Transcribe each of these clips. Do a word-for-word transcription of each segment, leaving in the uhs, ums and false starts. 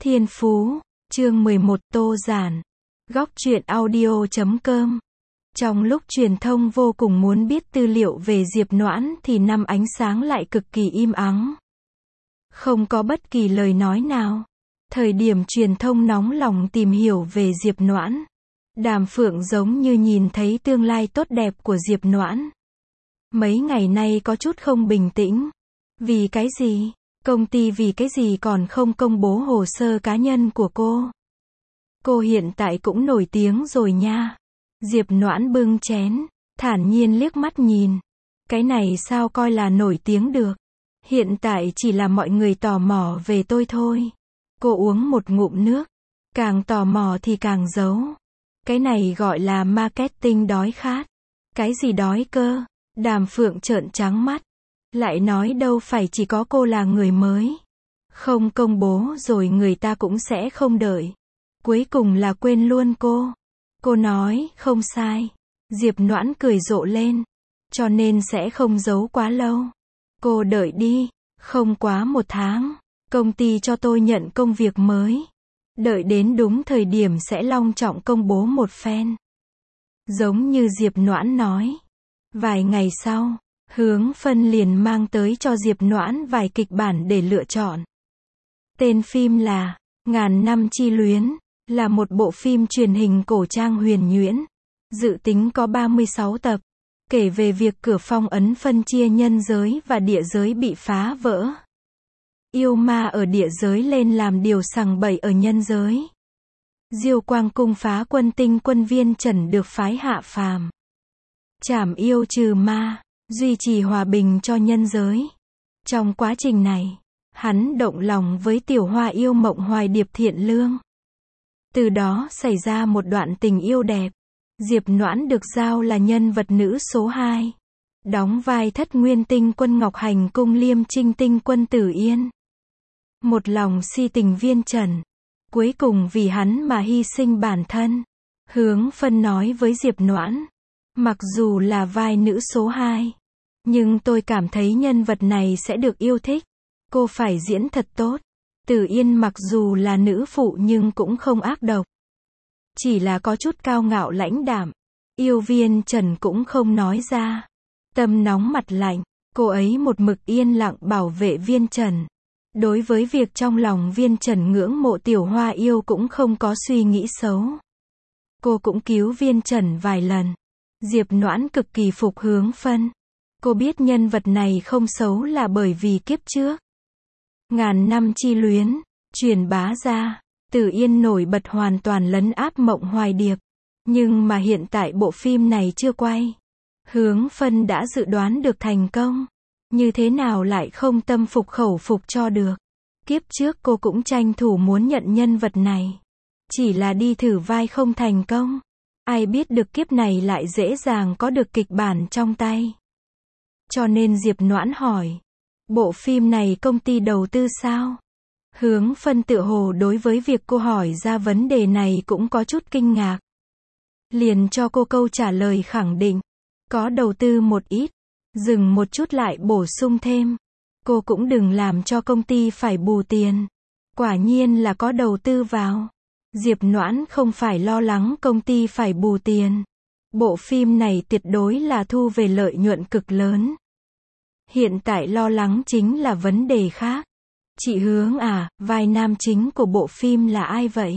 Thiên Phú, chương mười một Tô Giản. Góc truyện audio chấm com. Trong lúc truyền thông vô cùng muốn biết tư liệu về Diệp Noãn thì Năm Ánh Sáng lại cực kỳ im ắng. Không có bất kỳ lời nói nào. Thời điểm truyền thông nóng lòng tìm hiểu về Diệp Noãn, Đàm Phượng giống như nhìn thấy tương lai tốt đẹp của Diệp Noãn. Mấy ngày nay có chút không bình tĩnh. Vì cái gì? Công ty vì cái gì còn không công bố hồ sơ cá nhân của cô? Cô hiện tại cũng nổi tiếng rồi nha. Diệp Noãn bưng chén, thản nhiên liếc mắt nhìn. Cái này sao coi là nổi tiếng được? Hiện tại chỉ là mọi người tò mò về tôi thôi. Cô uống một ngụm nước. Càng tò mò thì càng giấu. Cái này gọi là marketing đói khát. Cái gì đói cơ? Đàm Phượng trợn trắng mắt. Lại nói đâu phải chỉ có cô là người mới. Không công bố rồi người ta cũng sẽ không đợi. Cuối cùng là quên luôn cô. Cô nói, không sai. Diệp Noãn cười rộ lên. Cho nên sẽ không giấu quá lâu. Cô đợi đi. Không quá một tháng. Công ty cho tôi nhận công việc mới. Đợi đến đúng thời điểm sẽ long trọng công bố một phen. Giống như Diệp Noãn nói. Vài ngày sau, Hướng Phân liền mang tới cho Diệp Noãn vài kịch bản để lựa chọn. Tên phim là Ngàn Năm Chi Luyến, là một bộ phim truyền hình cổ trang huyền nhuyễn. Dự tính có ba mươi sáu tập, kể về việc cửa phong ấn phân chia nhân giới và địa giới bị phá vỡ. Yêu ma ở địa giới lên làm điều sằng bậy ở nhân giới. Diêu Quang cung phá quân tinh quân Viên Trần được phái hạ phàm. Trảm yêu trừ ma, duy trì hòa bình cho nhân giới. Trong quá trình này, hắn động lòng với tiểu hoa yêu Mộng Hoài Điệp thiện lương. Từ đó xảy ra một đoạn tình yêu đẹp. Diệp Noãn được giao là nhân vật nữ số hai. Đóng vai Thất Nguyên Tinh quân Ngọc Hành cung Liêm Trinh Tinh quân Tử Yên. Một lòng si tình Viên Trần. Cuối cùng vì hắn mà hy sinh bản thân. Hướng Phân nói với Diệp Noãn. Mặc dù là vai nữ số hai, nhưng tôi cảm thấy nhân vật này sẽ được yêu thích. Cô phải diễn thật tốt. Tử Yên mặc dù là nữ phụ nhưng cũng không ác độc. Chỉ là có chút cao ngạo lãnh đạm. Yêu Viên Trần cũng không nói ra. Tâm nóng mặt lạnh. Cô ấy một mực yên lặng bảo vệ Viên Trần. Đối với việc trong lòng Viên Trần ngưỡng mộ tiểu hoa yêu cũng không có suy nghĩ xấu. Cô cũng cứu Viên Trần vài lần. Diệp Noãn cực kỳ phục Hướng Phân. Cô biết nhân vật này không xấu là bởi vì kiếp trước. Ngàn Năm Chi Luyến, truyền bá ra, Tử Yên nổi bật hoàn toàn lấn áp Mộng Hoài Điệp. Nhưng mà hiện tại bộ phim này chưa quay. Hướng Phân đã dự đoán được thành công. Như thế nào lại không tâm phục khẩu phục cho được. Kiếp trước cô cũng tranh thủ muốn nhận nhân vật này. Chỉ là đi thử vai không thành công. Ai biết được kiếp này lại dễ dàng có được kịch bản trong tay. Cho nên Diệp Noãn hỏi. Bộ phim này công ty đầu tư sao? Hướng Phân tự hồ đối với việc cô hỏi ra vấn đề này cũng có chút kinh ngạc. Liền cho cô câu trả lời khẳng định. Có đầu tư một ít. Dừng một chút lại bổ sung thêm. Cô cũng đừng làm cho công ty phải bù tiền. Quả nhiên là có đầu tư vào. Diệp Noãn không phải lo lắng công ty phải bù tiền. Bộ phim này tuyệt đối là thu về lợi nhuận cực lớn. Hiện tại lo lắng chính là vấn đề khác. Chị Hướng à, vai nam chính của bộ phim là ai vậy?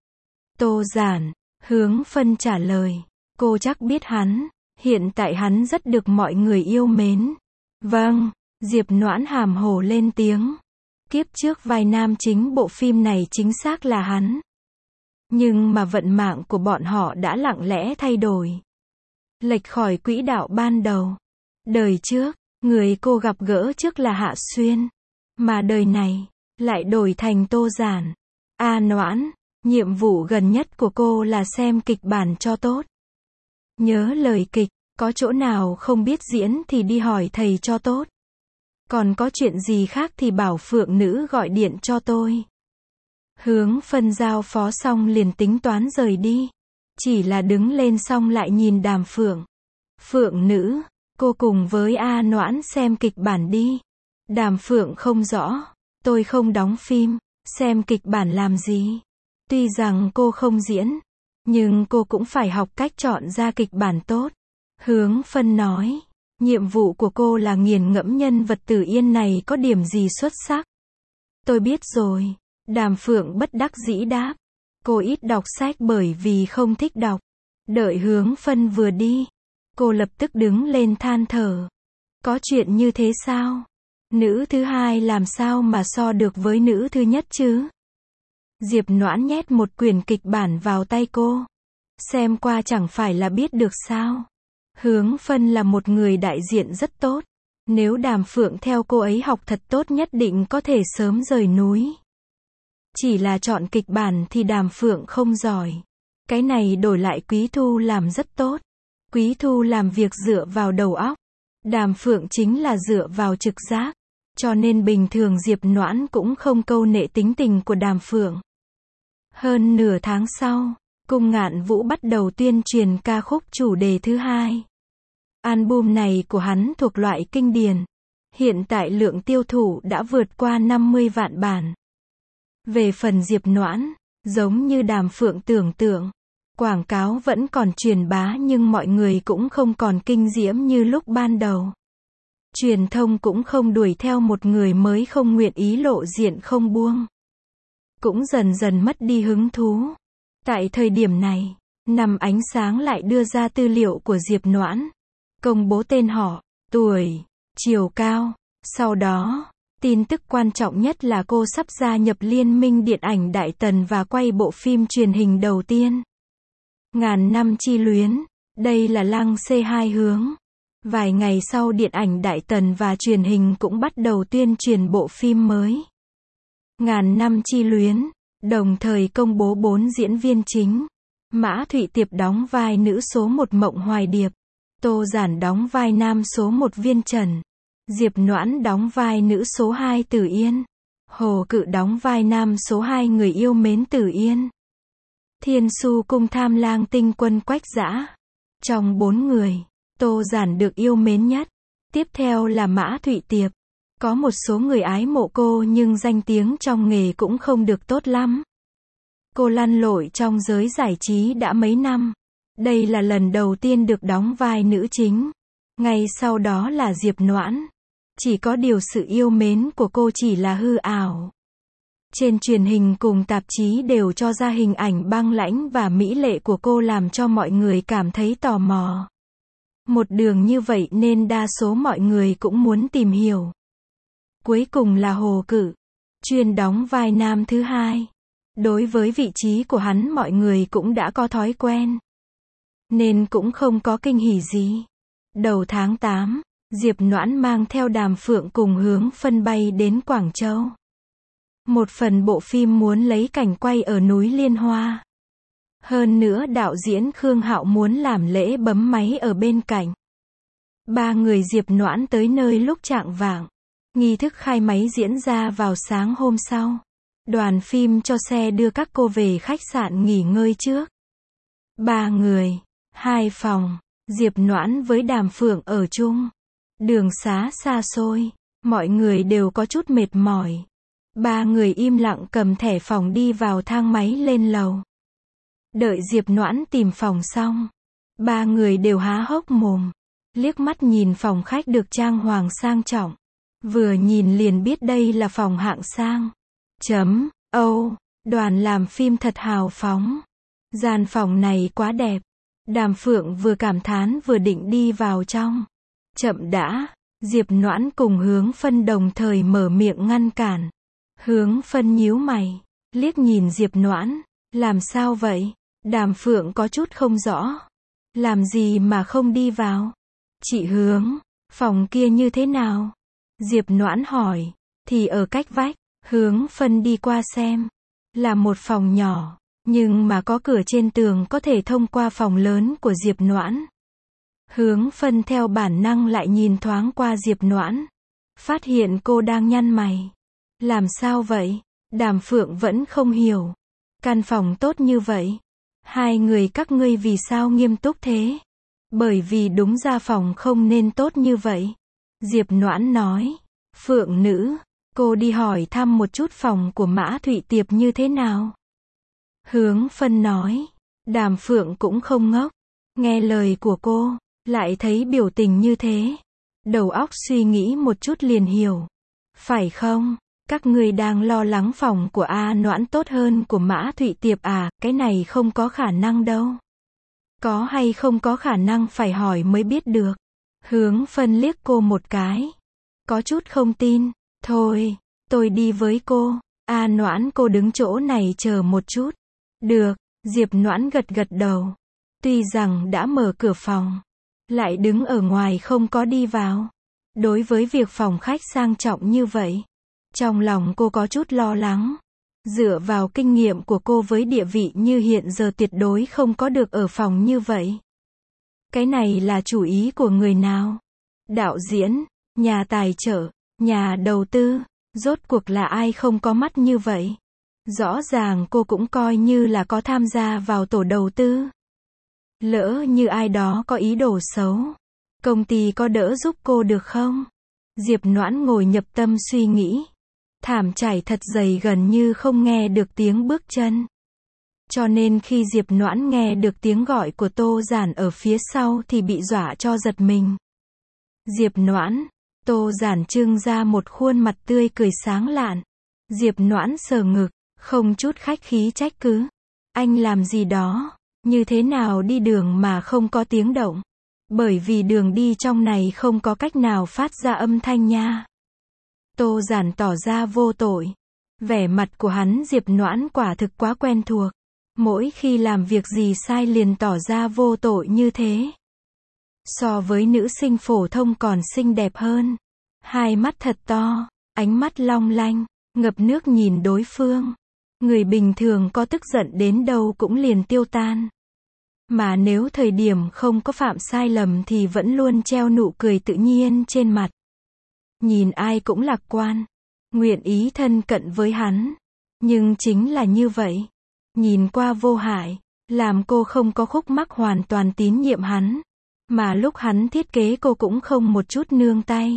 Tô Giản. Hướng Phân trả lời. Cô chắc biết hắn. Hiện tại hắn rất được mọi người yêu mến. Vâng. Diệp Noãn hàm hồ lên tiếng. Kiếp trước vai nam chính bộ phim này chính xác là hắn. Nhưng mà vận mạng của bọn họ đã lặng lẽ thay đổi. Lệch khỏi quỹ đạo ban đầu. Đời trước, người cô gặp gỡ trước là Hạ Xuyên. Mà đời này, lại đổi thành Tô Giản. A Noãn, nhiệm vụ gần nhất của cô là xem kịch bản cho tốt. Nhớ lời kịch, có chỗ nào không biết diễn thì đi hỏi thầy cho tốt. Còn có chuyện gì khác thì bảo Phượng nữ gọi điện cho tôi. Hướng Phân giao phó xong liền tính toán rời đi. Chỉ là đứng lên xong lại nhìn Đàm Phượng. Phượng nữ, cô cùng với A Noãn xem kịch bản đi. Đàm Phượng không rõ. Tôi không đóng phim. Xem kịch bản làm gì? Tuy rằng cô không diễn, nhưng cô cũng phải học cách chọn ra kịch bản tốt. Hướng Phân nói, nhiệm vụ của cô là nghiền ngẫm nhân vật Tử Yên này có điểm gì xuất sắc. Tôi biết rồi. Đàm Phượng bất đắc dĩ đáp. Cô ít đọc sách bởi vì không thích đọc. Đợi Hướng Phân vừa đi, cô lập tức đứng lên than thở. Có chuyện như thế sao? Nữ thứ hai làm sao mà so được với nữ thứ nhất chứ? Diệp Noãn nhét một quyển kịch bản vào tay cô. Xem qua chẳng phải là biết được sao? Hướng Phân là một người đại diện rất tốt. Nếu Đàm Phượng theo cô ấy học thật tốt nhất định có thể sớm rời núi. Chỉ là chọn kịch bản thì Đàm Phượng không giỏi. Cái này đổi lại Quý Thu làm rất tốt. Quý Thu làm việc dựa vào đầu óc. Đàm Phượng chính là dựa vào trực giác. Cho nên bình thường Diệp Noãn cũng không câu nệ tính tình của Đàm Phượng. Hơn nửa tháng sau, Cung Ngạn Vũ bắt đầu tuyên truyền ca khúc chủ đề thứ hai. Album này của hắn thuộc loại kinh điển. Hiện tại lượng tiêu thụ đã vượt qua năm mươi vạn bản. Về phần Diệp Noãn, giống như Đàm Phượng tưởng tượng, quảng cáo vẫn còn truyền bá nhưng mọi người cũng không còn kinh diễm như lúc ban đầu. Truyền thông cũng không đuổi theo một người mới không nguyện ý lộ diện không buông. Cũng dần dần mất đi hứng thú. Tại thời điểm này, Năm Ánh Sáng lại đưa ra tư liệu của Diệp Noãn. Công bố tên họ, tuổi, chiều cao. Sau đó, tin tức quan trọng nhất là cô sắp gia nhập Liên minh Điện ảnh Đại Tần và quay bộ phim truyền hình đầu tiên. Ngàn năm chi luyến. Đây là lăng xê hai hướng. Vài ngày sau Điện ảnh Đại Tần và truyền hình cũng bắt đầu tuyên truyền bộ phim mới. Ngàn năm chi luyến. Đồng thời công bố bốn diễn viên chính. Mã Thụy Tiệp đóng vai nữ số một Mộng Hoài Điệp. Tô Giản đóng vai nam số một Viên Trần. Diệp Noãn đóng vai nữ số hai Tử Yên. Hồ Cự đóng vai nam số hai Người Yêu Mến Tử Yên. Thiên Su Cung Tham Lang Tinh Quân Quách Dã. Trong bốn người, Tô Giản được yêu mến nhất. Tiếp theo là Mã Thụy Tiệp. Có một số người ái mộ cô nhưng danh tiếng trong nghề cũng không được tốt lắm. Cô lăn lội trong giới giải trí đã mấy năm. Đây là lần đầu tiên được đóng vai nữ chính. Ngay sau đó là Diệp Noãn. Chỉ có điều sự yêu mến của cô chỉ là hư ảo. Trên truyền hình cùng tạp chí đều cho ra hình ảnh băng lãnh và mỹ lệ của cô làm cho mọi người cảm thấy tò mò. Một đường như vậy nên đa số mọi người cũng muốn tìm hiểu. Cuối cùng là Hồ Cự, chuyên đóng vai nam thứ hai. Đối với vị trí của hắn mọi người cũng đã có thói quen, nên cũng không có kinh hỉ gì. Đầu tháng tám, Diệp Noãn mang theo Đàm Phượng cùng Hướng Phân bay đến Quảng Châu. Một phần bộ phim muốn lấy cảnh quay ở núi Liên Hoa. Hơn nữa đạo diễn Khương Hạo muốn làm lễ bấm máy ở bên cạnh. Ba người Diệp Noãn tới nơi lúc chạng vạng. Nghi thức khai máy diễn ra vào sáng hôm sau. Đoàn phim cho xe đưa các cô về khách sạn nghỉ ngơi trước. Ba người, hai phòng, Diệp Noãn với Đàm Phượng ở chung. Đường xá xa xôi, mọi người đều có chút mệt mỏi. Ba người im lặng cầm thẻ phòng đi vào thang máy lên lầu. Đợi Diệp Noãn tìm phòng xong, ba người đều há hốc mồm, liếc mắt nhìn phòng khách được trang hoàng sang trọng. Vừa nhìn liền biết đây là phòng hạng sang. Chấm, Âu, đoàn làm phim thật hào phóng. Gian phòng này quá đẹp. Đàm Phượng vừa cảm thán vừa định đi vào trong. Chậm đã, Diệp Noãn cùng Hướng Phân đồng thời mở miệng ngăn cản. Hướng Phân nhíu mày, liếc nhìn Diệp Noãn, làm sao vậy? Đàm Phượng có chút không rõ. Làm gì mà không đi vào? Chị Hướng, phòng kia như thế nào? Diệp Noãn hỏi. Thì ở cách vách. Hướng Phân đi qua xem. Là một phòng nhỏ, nhưng mà có cửa trên tường có thể thông qua phòng lớn của Diệp Noãn. Hướng Phân theo bản năng lại nhìn thoáng qua Diệp Noãn. Phát hiện cô đang nhăn mày. Làm sao vậy? Đàm Phượng vẫn không hiểu. Căn phòng tốt như vậy. Hai người các ngươi vì sao nghiêm túc thế? Bởi vì đúng ra phòng không nên tốt như vậy. Diệp Noãn nói. Phượng nữ, Cô đi hỏi thăm một chút phòng của Mã Thụy Tiệp như thế nào. Hướng Phân nói. Đàm Phượng cũng không ngốc. Nghe lời của cô, lại thấy biểu tình như thế. Đầu óc suy nghĩ một chút liền hiểu. Phải không? Các người đang lo lắng phòng của A Noãn tốt hơn của Mã Thụy Tiệp à, cái này không có khả năng đâu. Có hay không có khả năng phải hỏi mới biết được. Hướng Phân liếc cô một cái. Có chút không tin. Thôi, tôi đi với cô. A Noãn, cô đứng chỗ này chờ một chút. Được, Diệp Noãn gật gật đầu. Tuy rằng đã mở cửa phòng, lại đứng ở ngoài không có đi vào. Đối với việc phòng khách sang trọng như vậy, trong lòng cô có chút lo lắng. Dựa vào kinh nghiệm của cô với địa vị như hiện giờ tuyệt đối không có được ở phòng như vậy. Cái này là chủ ý của người nào? Đạo diễn, nhà tài trợ, nhà đầu tư, rốt cuộc là ai không có mắt như vậy? Rõ ràng cô cũng coi như là có tham gia vào tổ đầu tư. Lỡ như ai đó có ý đồ xấu, công ty có đỡ giúp cô được không? Diệp Noãn ngồi nhập tâm suy nghĩ. Thảm trải thật dày gần như không nghe được tiếng bước chân. Cho nên khi Diệp Noãn nghe được tiếng gọi của Tô Giản ở phía sau thì bị dọa cho giật mình. Diệp Noãn, Tô Giản trưng ra một khuôn mặt tươi cười sáng lạn. Diệp Noãn sờ ngực, không chút khách khí trách cứ. Anh làm gì đó? Như thế nào đi đường mà không có tiếng động? Bởi vì đường đi trong này không có cách nào phát ra âm thanh nha. Tô Giản tỏ ra vô tội. Vẻ mặt của hắn Diệp Noãn quả thực quá quen thuộc. Mỗi khi làm việc gì sai liền tỏ ra vô tội như thế. So với nữ sinh phổ thông còn xinh đẹp hơn. Hai mắt thật to, ánh mắt long lanh, ngập nước nhìn đối phương. Người bình thường có tức giận đến đâu cũng liền tiêu tan. Mà nếu thời điểm không có phạm sai lầm thì vẫn luôn treo nụ cười tự nhiên trên mặt. Nhìn ai cũng lạc quan, nguyện ý thân cận với hắn. Nhưng chính là như vậy. Nhìn qua vô hại, làm cô không có khúc mắc hoàn toàn tín nhiệm hắn. Mà lúc hắn thiết kế cô cũng không một chút nương tay.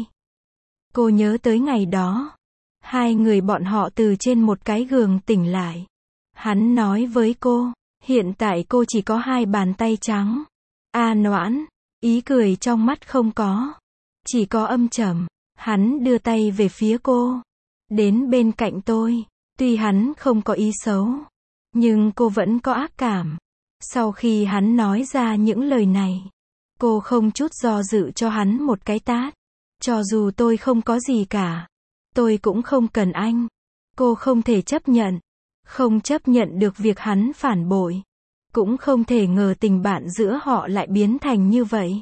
Cô nhớ tới ngày đó. Hai người bọn họ từ trên một cái giường tỉnh lại. Hắn nói với cô, hiện tại cô chỉ có hai bàn tay trắng. A Noãn, ý cười trong mắt không có. Chỉ có âm trầm. Hắn đưa tay về phía cô. Đến bên cạnh tôi. Tuy hắn không có ý xấu, nhưng cô vẫn có ác cảm. Sau khi hắn nói ra những lời này, cô không chút do dự cho hắn một cái tát. Cho dù tôi không có gì cả, tôi cũng không cần anh. Cô không thể chấp nhận. Không chấp nhận được việc hắn phản bội. Cũng không thể ngờ tình bạn giữa họ lại biến thành như vậy.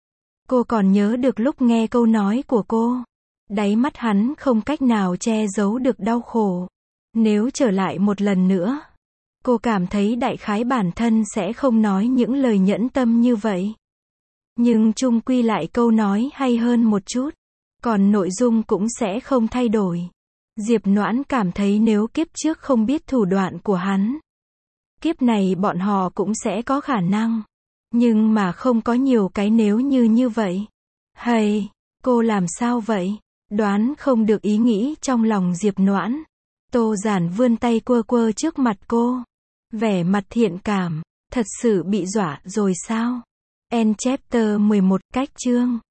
Cô còn nhớ được lúc nghe câu nói của cô. Đáy mắt hắn không cách nào che giấu được đau khổ. Nếu trở lại một lần nữa, cô cảm thấy đại khái bản thân sẽ không nói những lời nhẫn tâm như vậy. Nhưng chung quy lại câu nói hay hơn một chút. Còn nội dung cũng sẽ không thay đổi. Diệp Noãn cảm thấy nếu kiếp trước không biết thủ đoạn của hắn, kiếp này bọn họ cũng sẽ có khả năng. Nhưng mà không có nhiều cái nếu như như vậy. Hay, cô làm sao vậy? Đoán không được ý nghĩ trong lòng Diệp Noãn. Tô Giản vươn tay quơ quơ trước mặt cô. Vẻ mặt thiện cảm. Thật sự bị dọa rồi sao? End chapter mười một, cách chương.